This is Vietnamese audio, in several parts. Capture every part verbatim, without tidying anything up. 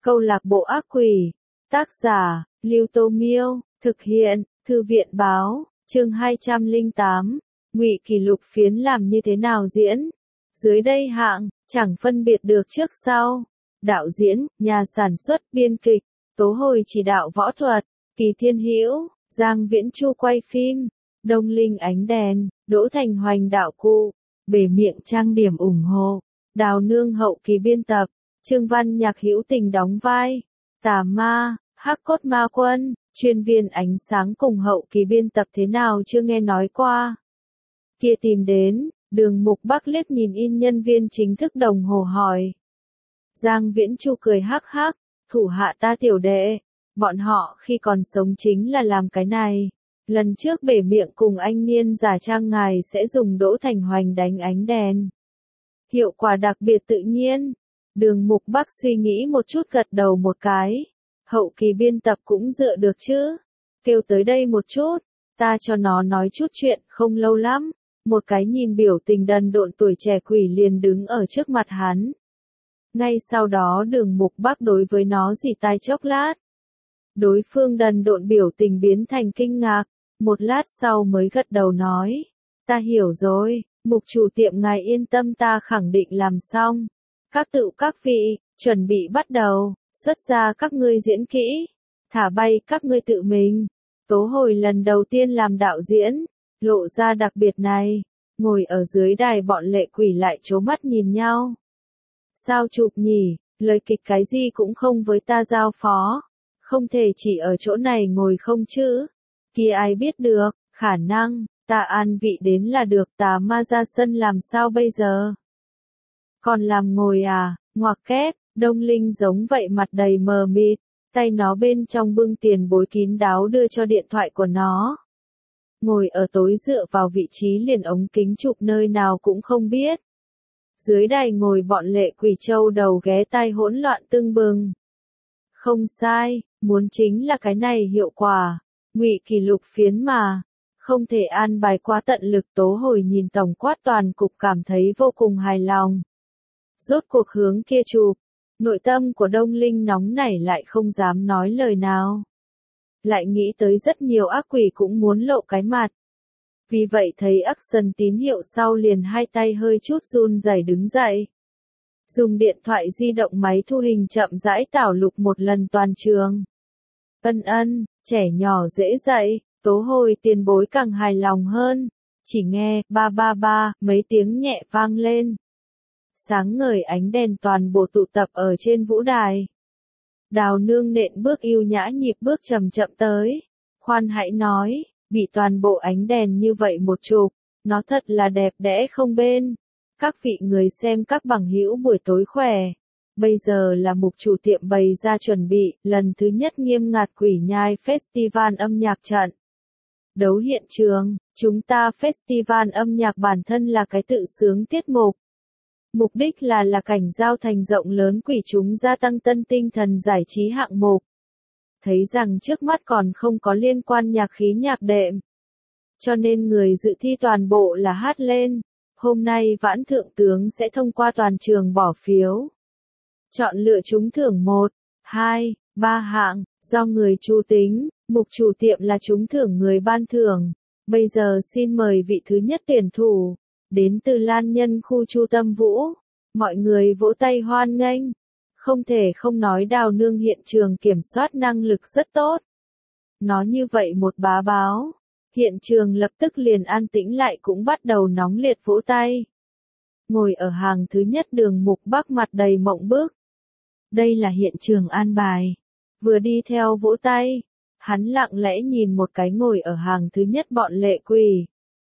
Câu lạc bộ ác quỷ. Tác giả, Lưu Tô Miêu, thực hiện, Thư viện báo, chương hai trăm lẻ tám, Ngụy Kỷ Lục phiến làm như thế nào diễn? Dưới đây hạng, chẳng phân biệt được trước sau. Đạo diễn, nhà sản xuất, biên kịch, Tố Hồi chỉ đạo võ thuật, Kỳ Thiên Hữu, Giang Viễn Chu quay phim, Đông Linh ánh đèn, Đỗ Thành Hoành đạo cụ, Bể Miệng trang điểm ủng hộ, Đào Nương hậu kỳ biên tập, Trương Văn Nhạc hữu tình đóng vai, Tà Ma, Hắc Cốt Ma Quân, chuyên viên ánh sáng cùng hậu kỳ biên tập thế nào chưa nghe nói qua. Kia tìm đến, Đường Mục Bắc liếc nhìn in nhân viên chính thức đồng hồ hỏi. Giang Viễn Chu cười hắc hắc, thủ hạ ta tiểu đệ, bọn họ khi còn sống chính là làm cái này. Lần trước Bể Miệng cùng anh niên giả trang ngài sẽ dùng Đỗ Thành Hoành đánh ánh đèn. Hiệu quả đặc biệt tự nhiên. Đường Mục Bắc suy nghĩ một chút gật đầu một cái. Hậu kỳ biên tập cũng dựa được chứ. Kêu tới đây một chút, ta cho nó nói chút chuyện, không lâu lắm. Một cái nhìn biểu tình đần độn tuổi trẻ quỷ liền đứng ở trước mặt hắn. Ngay sau đó Đường Mục Bắc đối với nó rỉ tai chốc lát. Đối phương đần độn biểu tình biến thành kinh ngạc, một lát sau mới gật đầu nói. Ta hiểu rồi, Mục chủ tiệm ngài yên tâm, ta khẳng định làm xong. Các tự các vị, chuẩn bị bắt đầu, xuất ra các ngươi diễn kỹ, thả bay các ngươi tự mình. Tố Hồi lần đầu tiên làm đạo diễn, lộ ra đặc biệt này, ngồi ở dưới đài bọn lệ quỷ lại trố mắt nhìn nhau. Sao chụp nhỉ, lời kịch cái gì cũng không với ta giao phó, không thể chỉ ở chỗ này ngồi không chứ, kia ai biết được, khả năng, ta an vị đến là được, Tà Ma ra sân làm sao bây giờ? Còn làm ngồi à, ngoặc kép, Đông Linh giống vậy mặt đầy mờ mịt, tay nó bên trong bưng tiền bối kín đáo đưa cho điện thoại của nó. Ngồi ở tối dựa vào vị trí liền ống kính chụp nơi nào cũng không biết. Dưới đài ngồi bọn lệ quỷ châu đầu ghé tai hỗn loạn tưng bừng. Không sai, muốn chính là cái này hiệu quả, Ngụy Kỷ Lục phiến mà. Không thể an bài quá tận lực. Tố Hồi nhìn tổng quát toàn cục cảm thấy vô cùng hài lòng. Rốt cuộc hướng kia chụp, nội tâm của Đông Linh nóng nảy lại không dám nói lời nào. Lại nghĩ tới rất nhiều ác quỷ cũng muốn lộ cái mặt. Vì vậy thấy action tín hiệu sau liền hai tay hơi chút run rẩy đứng dậy. Dùng điện thoại di động máy thu hình chậm rãi tảo lục một lần toàn trường. Ân ân, trẻ nhỏ dễ dạy, Tố Hồi tiền bối càng hài lòng hơn. Chỉ nghe, ba ba ba, mấy tiếng nhẹ vang lên. Sáng ngời ánh đèn toàn bộ tụ tập ở trên vũ đài. Đào Nương nện bước yêu nhã nhịp bước chậm chậm tới. Khoan hãy nói, bị toàn bộ ánh đèn như vậy một chụp, nó thật là đẹp đẽ không bên. Các vị người xem các bằng hữu buổi tối khỏe. Bây giờ là Mục chủ tiệm bày ra chuẩn bị, lần thứ nhất nghiêm ngặt Quỷ Nhai Festival âm nhạc trận. Đấu hiện trường, chúng ta Festival âm nhạc bản thân là cái tự sướng tiết mục. Mục đích là là cảnh giao thành rộng lớn quỷ chúng gia tăng tân tinh thần giải trí hạng mục. Thấy rằng trước mắt còn không có liên quan nhạc khí nhạc đệm. Cho nên người dự thi toàn bộ là hát lên. Hôm nay Vãn Thượng Tướng sẽ thông qua toàn trường bỏ phiếu. Chọn lựa trúng thưởng một, hai, ba hạng, do người chu tính, Mục chủ tiệm là trúng thưởng người ban thưởng. Bây giờ xin mời vị thứ nhất tuyển thủ. Đến từ Lan Nhân khu Chu Tâm Vũ. Mọi người vỗ tay hoan nghênh. Không thể không nói Đào Nương hiện trường kiểm soát năng lực rất tốt. Nói như vậy một bá báo. Hiện trường lập tức liền an tĩnh lại cũng bắt đầu nóng liệt vỗ tay. Ngồi ở hàng thứ nhất Đường Mục Bắc mặt đầy mộng bức. Đây là hiện trường an bài. Vừa đi theo vỗ tay. Hắn lặng lẽ nhìn một cái ngồi ở hàng thứ nhất bọn lệ quỷ.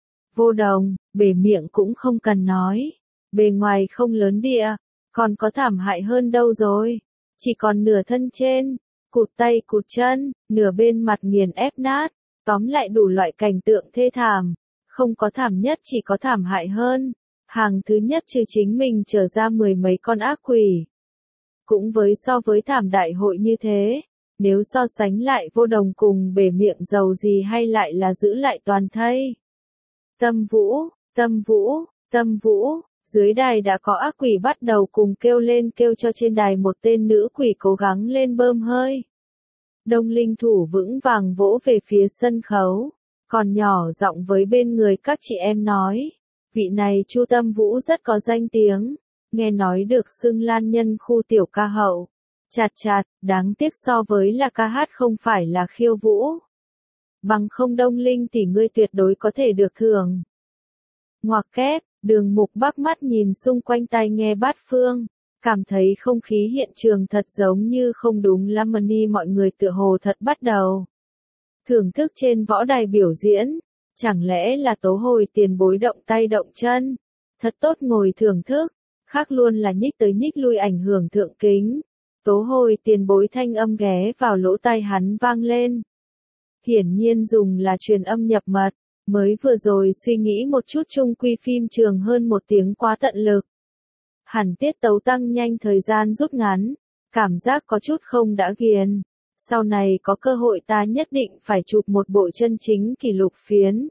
Vô Đồng, Bể Miệng cũng không cần nói. Bề ngoài không lớn địa, còn có thảm hại hơn đâu rồi. Chỉ còn nửa thân trên, cụt tay cụt chân, nửa bên mặt nghiền ép nát. Tóm lại đủ loại cảnh tượng thê thảm. Không có thảm nhất chỉ có thảm hại hơn. Hàng thứ nhất trừ chính mình trở ra mười mấy con ác quỷ. Cũng với so với thảm đại hội như thế. Nếu so sánh lại Vô Đồng cùng Bể Miệng giàu gì hay lại là giữ lại toàn thây. Tâm Vũ, Tâm Vũ, Tâm Vũ, Dưới đài đã có ác quỷ bắt đầu cùng kêu lên kêu cho trên đài một tên nữ quỷ cố gắng lên bơm hơi. Đông Linh thủ vững vàng vỗ về phía sân khấu, còn nhỏ giọng với bên người các chị em nói, vị này Chu Tâm Vũ rất có danh tiếng, nghe nói được xưng lan nhân khu tiểu ca hậu. Chạt chạt, đáng tiếc so với là ca hát không phải là khiêu vũ. Bằng không Đông Linh thì ngươi tuyệt đối có thể được thưởng. Ngoặc kép, Đường Mục Bắc mắt nhìn xung quanh tai nghe bát phương, cảm thấy không khí hiện trường thật giống như không đúng lắm, ni mọi người tựa hồ thật bắt đầu thưởng thức trên võ đài biểu diễn, chẳng lẽ là Tố Hồi tiền bối động tay động chân, thật tốt ngồi thưởng thức, khác luôn là nhích tới nhích lui ảnh hưởng thượng kính. Tố Hồi tiền bối thanh âm ghé vào lỗ tai hắn vang lên. Hiển nhiên dùng là truyền âm nhập mật, mới vừa rồi suy nghĩ một chút chung quy phim trường hơn một tiếng quá tận lực. Hẳn tiết tấu tăng nhanh thời gian rút ngắn, cảm giác có chút không đã ghiền. Sau này có cơ hội ta nhất định phải chụp một bộ chân chính kỷ lục phiến.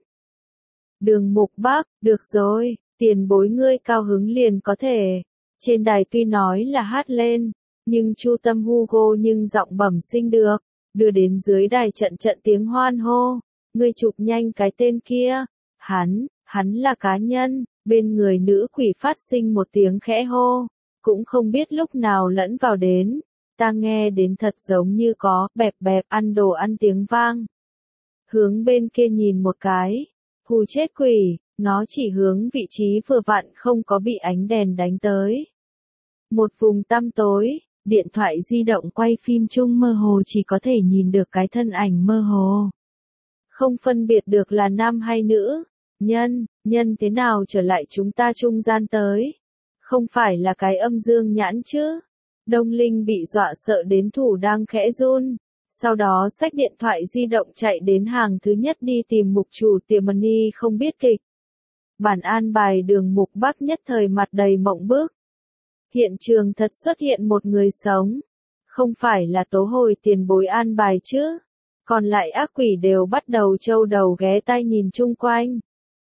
Đường Mục Bắc, được rồi, tiền bối ngươi cao hứng liền có thể. Trên đài tuy nói là hát lên, nhưng Chu Tâm Hugo nhưng giọng bẩm sinh được, đưa đến dưới đài trận trận tiếng hoan hô. Ngươi chụp nhanh cái tên kia, hắn, hắn là cá nhân, bên người nữ quỷ phát sinh một tiếng khẽ hô, cũng không biết lúc nào lẫn vào đến, ta nghe đến thật giống như có bẹp bẹp ăn đồ ăn tiếng vang. Hướng bên kia nhìn một cái, hù chết quỷ, nó chỉ hướng vị trí vừa vặn không có bị ánh đèn đánh tới. Một vùng tăm tối, điện thoại di động quay phim chung mơ hồ chỉ có thể nhìn được cái thân ảnh mơ hồ. Không phân biệt được là nam hay nữ, nhân, nhân thế nào trở lại chúng ta trung gian tới. Không phải là cái âm dương nhãn chứ. Đông Linh bị dọa sợ đến thủ đang khẽ run. Sau đó xách điện thoại di động chạy đến hàng thứ nhất đi tìm mục chủ tiệm money không biết kịch. Bản an bài Đường Mục Bắc nhất thời mặt đầy mộng bức. Hiện trường thật xuất hiện một người sống. Không phải là Tố Hồi tiền bối an bài chứ. Còn lại ác quỷ đều bắt đầu trâu đầu ghé tai nhìn chung quanh.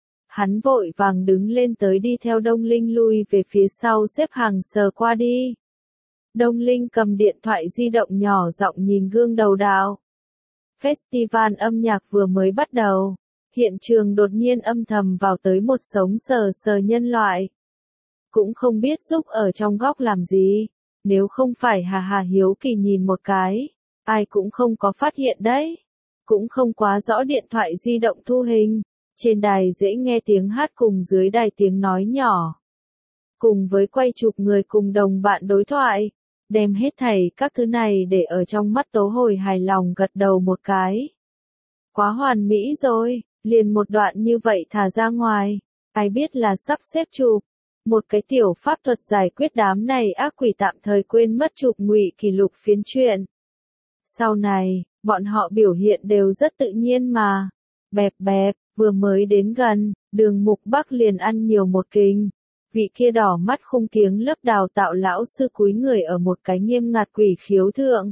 Hắn vội vàng đứng lên tới đi theo Đông Linh lui về phía sau xếp hàng sờ qua đi. Đông Linh cầm điện thoại di động nhỏ giọng nhìn gương đầu đào. Festival âm nhạc vừa mới bắt đầu. Hiện trường đột nhiên âm thầm vào tới một sống sờ sờ nhân loại. Cũng không biết giúp ở trong góc làm gì. Nếu không phải hà hà hiếu kỳ nhìn một cái. Ai cũng không có phát hiện đấy. Cũng không quá rõ điện thoại di động thu hình. Trên đài dễ nghe tiếng hát cùng dưới đài tiếng nói nhỏ. Cùng với quay chụp người cùng đồng bạn đối thoại. Đem hết thảy các thứ này để ở trong mắt Tố Hồi hài lòng gật đầu một cái. Quá hoàn mỹ rồi, liền một đoạn như vậy thả ra ngoài. Ai biết là sắp xếp chụp. Một cái tiểu pháp thuật giải quyết đám này ác quỷ tạm thời quên mất chụp ngụy kỷ lục phiến truyện. Sau này, bọn họ biểu hiện đều rất tự nhiên mà. Bẹp bẹp, vừa mới đến gần, Đường Mục Bắc liền ăn nhiều một kinh. Vị kia đỏ mắt khung kiếng lớp đào tạo lão sư cúi người ở một cái nghiêm ngặt quỷ khiếu thượng.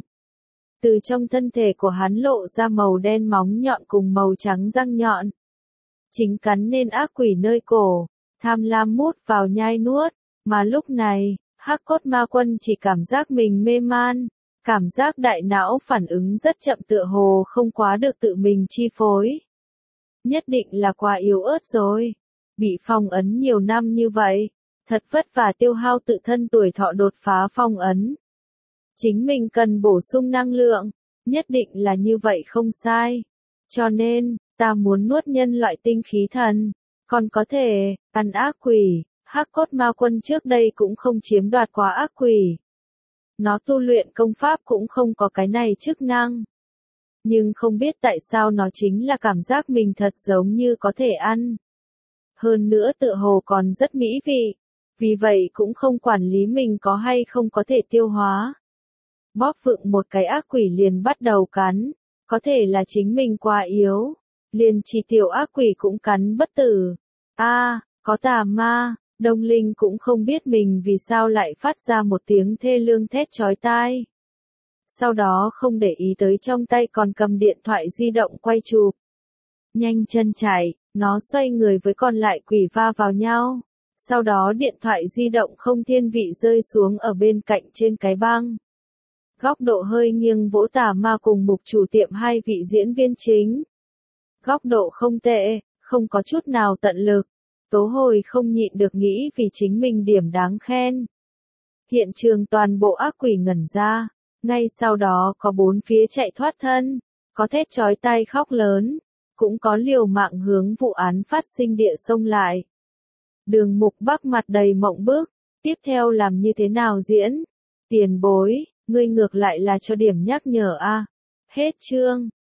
Từ trong thân thể của hắn lộ ra màu đen móng nhọn cùng màu trắng răng nhọn. Chính cắn nên ác quỷ nơi cổ, tham lam mút vào nhai nuốt, mà lúc này, Hắc Cốt Ma Quân chỉ cảm giác mình mê man. Cảm giác đại não phản ứng rất chậm tựa hồ không quá được tự mình chi phối. Nhất định là quá yếu ớt rồi. Bị phong ấn nhiều năm như vậy. Thật vất vả tiêu hao tự thân tuổi thọ đột phá phong ấn. Chính mình cần bổ sung năng lượng. Nhất định là như vậy không sai. Cho nên, ta muốn nuốt nhân loại tinh khí thần. Còn có thể, ăn ác quỷ. Hắc Cốt Ma Quân trước đây cũng không chiếm đoạt quá ác quỷ. Nó tu luyện công pháp cũng không có cái này chức năng. Nhưng không biết tại sao nó chính là cảm giác mình thật giống như có thể ăn. Hơn nữa tựa hồ còn rất mỹ vị. Vì vậy cũng không quản lý mình có hay không có thể tiêu hóa. Bóp vựng một cái ác quỷ liền bắt đầu cắn. Có thể là chính mình quá yếu. Liền chỉ tiểu ác quỷ cũng cắn bất tử. A, à, có tà ma. Đông Linh cũng không biết mình vì sao lại phát ra một tiếng thê lương thét chói tai. Sau đó không để ý tới trong tay còn cầm điện thoại di động quay chụp. Nhanh chân chạy, nó xoay người với còn lại quỷ va vào nhau. Sau đó điện thoại di động không thiên vị rơi xuống ở bên cạnh trên cái băng. Góc độ hơi nghiêng vỗ Tà Ma cùng mục chủ tiệm hai vị diễn viên chính. Góc độ không tệ, không có chút nào tận lực. Tố Hồi không nhịn được nghĩ vì chính mình điểm đáng khen. Hiện trường toàn bộ ác quỷ ngẩn ra. Ngay sau đó có bốn phía chạy thoát thân. Có thét chói tai khóc lớn. Cũng có liều mạng hướng vụ án phát sinh địa xông lại. Đường Mục Bắc mặt đầy mộng bức. Tiếp theo làm như thế nào diễn? Tiền bối, ngươi ngược lại là cho điểm nhắc nhở a. Hết chương.